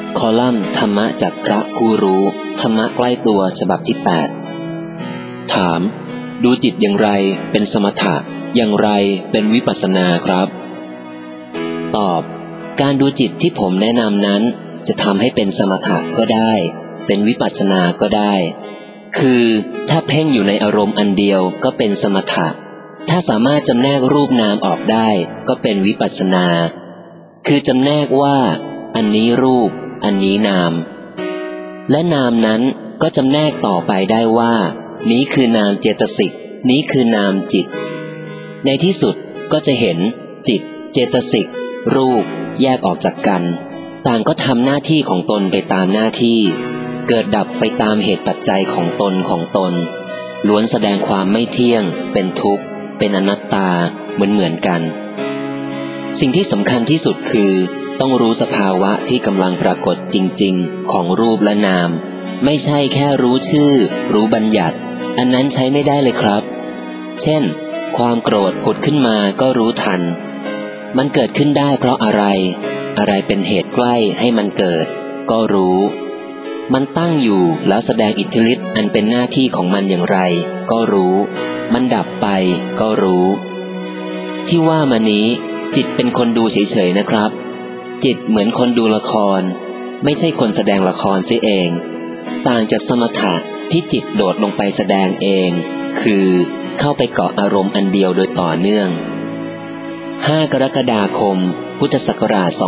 คอลัมน์ธรรมะจากพระผู้รู้ธรรมะใกล้ตัวฉบับที่8ถามดูจิตอย่างไรเป็นสมถะอย่างไรเป็นวิปัสสนาครับตอบการดูจิตที่ผมแนะนำนั้นจะทำให้เป็นสมถะก็ได้เป็นวิปัสสนาก็ได้คือถ้าเพ่งอยู่ในอารมณ์อันเดียวก็เป็นสมถะถ้าสามารถจำแนกรูปนามออกได้ก็เป็นวิปัสสนาคือจำแนกว่าอันนี้รูปอันนี้นามและนามนั้นก็จำแนกต่อไปได้ว่านี้คือนามเจตสิกนี้คือนามจิตในที่สุดก็จะเห็นจิตเจตสิกรูปแยกออกจากกันต่างก็ทำหน้าที่ของตนไปตามหน้าที่เกิดดับไปตามเหตุปัจจัยของตนล้วนแสดงความไม่เที่ยงเป็นทุกข์เป็นอนัตตาเหมือนกันสิ่งที่สำคัญที่สุดคือต้องรู้สภาวะที่กำลังปรากฏจริงๆของรูปและนามไม่ใช่แค่รู้ชื่อรู้บัญญัติอันนั้นใช้ไม่ได้เลยครับเช่นความโกรธผุดขึ้นมาก็รู้ทันมันเกิดขึ้นได้เพราะอะไรเป็นเหตุใกล้ให้มันเกิดก็รู้มันตั้งอยู่แล้วแสดงอิทธิฤทธิ์อันเป็นหน้าที่ของมันอย่างไรก็รู้มันดับไปก็รู้ที่ว่ามานี้จิตเป็นคนดูเฉยๆนะครับจิตเหมือนคนดูละครไม่ใช่คนแสดงละครเสียเองต่างจากสมถะที่จิตโดดลงไปแสดงเองคือเข้าไปเกาะอารมณ์อันเดียวโดยต่อเนื่อง5 กรกฎาคมพุทธศักราช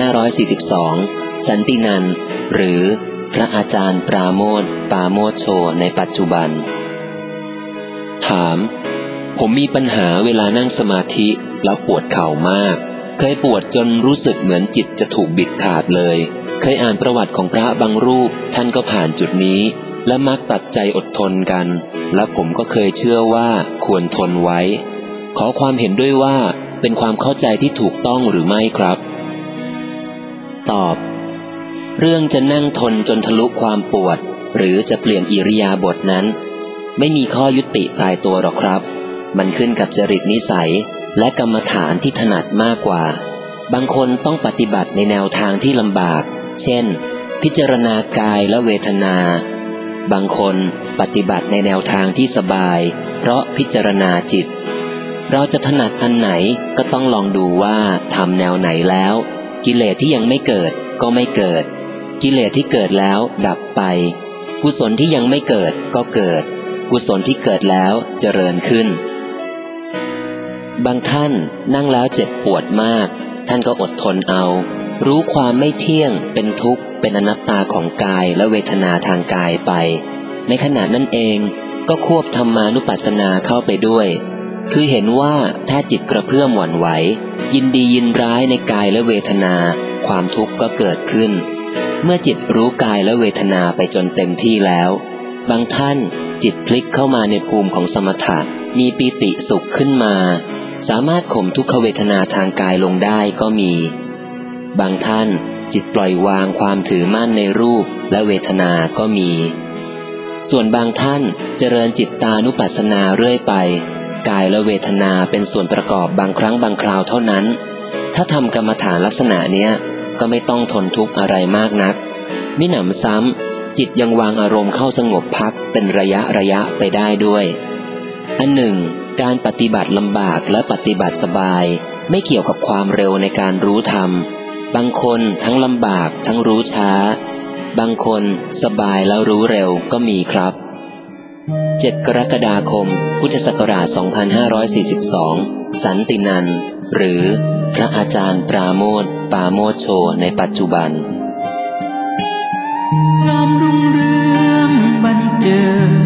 2542 สันตินันท์หรือพระอาจารย์ปราโมทย์ปาโมทโชในปัจจุบันถามผมมีปัญหาเวลานั่งสมาธิแล้วปวดเข่ามากเคยปวดจนรู้สึกเหมือนจิตจะถูกบิดขาดเลยเคยอ่านประวัติของพระบางรูปท่านก็ผ่านจุดนี้และมักตัดใจอดทนกันและผมก็เคยเชื่อว่าควรทนไว้ขอความเห็นด้วยว่าเป็นความเข้าใจที่ถูกต้องหรือไม่ครับตอบเรื่องจะนั่งทนจนทะลุความปวดหรือจะเปลี่ยนอิริยาบถนั้นไม่มีข้อยุติตายตัวหรอกครับมันขึ้นกับจริตนิสัยและกรรมฐานที่ถนัดมากกว่าบางคนต้องปฏิบัติในแนวทางที่ลำบากเช่นพิจารณากายและเวทนาบางคนปฏิบัติในแนวทางที่สบายเพราะพิจารณาจิตเราจะถนัดอันไหนก็ต้องลองดูว่าทำแนวไหนแล้วกิเลสที่ยังไม่เกิดก็ไม่เกิดกิเลสที่เกิดแล้วดับไปกุศลที่ยังไม่เกิดก็เกิดกุศลที่เกิดแล้วเจริญขึ้นบางท่านนั่งแล้วเจ็บปวดมากท่านก็อดทนเอารู้ความไม่เที่ยงเป็นทุกข์เป็นอนัตตาของกายและเวทนาทางกายไปในขณะนั้นเองก็ควบธรรมานุปัสสนาเข้าไปด้วยคือเห็นว่าถ้าจิตกระเพื่อมหวั่นไหวยินดียินร้ายในกายและเวทนาความทุกข์ก็เกิดขึ้นเมื่อจิตรู้กายและเวทนาไปจนเต็มที่แล้วบางท่านจิตพลิกเข้ามาในภูมิของสมถะมีปีติสุขขึ้นมาสามารถข่มทุกขเวทนาทางกายลงได้ก็มีบางท่านจิตปล่อยวางความถือมั่นในรูปและเวทนาก็มีส่วนบางท่านเจริญจิตตานุปัสสนาเรื่อยไปกายและเวทนาเป็นส่วนประกอบบางครั้งบางคราวเท่านั้นถ้าทำกรรมฐานลักษณะเนี้ยก็ไม่ต้องทนทุกข์อะไรมากนักมิหนำซ้ำจิตยังวางอารมณ์เข้าสงบพักเป็นระยะไปได้ด้วยอันหนึ่งการปฏิบัติลำบากและปฏิบัติสบายไม่เกี่ยวกับความเร็วในการรู้ธรรมบางคนทั้งลำบากทั้งรู้ช้าบางคนสบายแล้วรู้เร็วก็มีครับ7 กรกฎาคมพุทธศักราช 2542 สันตินันท์หรือพระอาจารย์ปราโมทย์ปาโมทโชในปัจจุบันงามรุ่งเรืองบันเจิด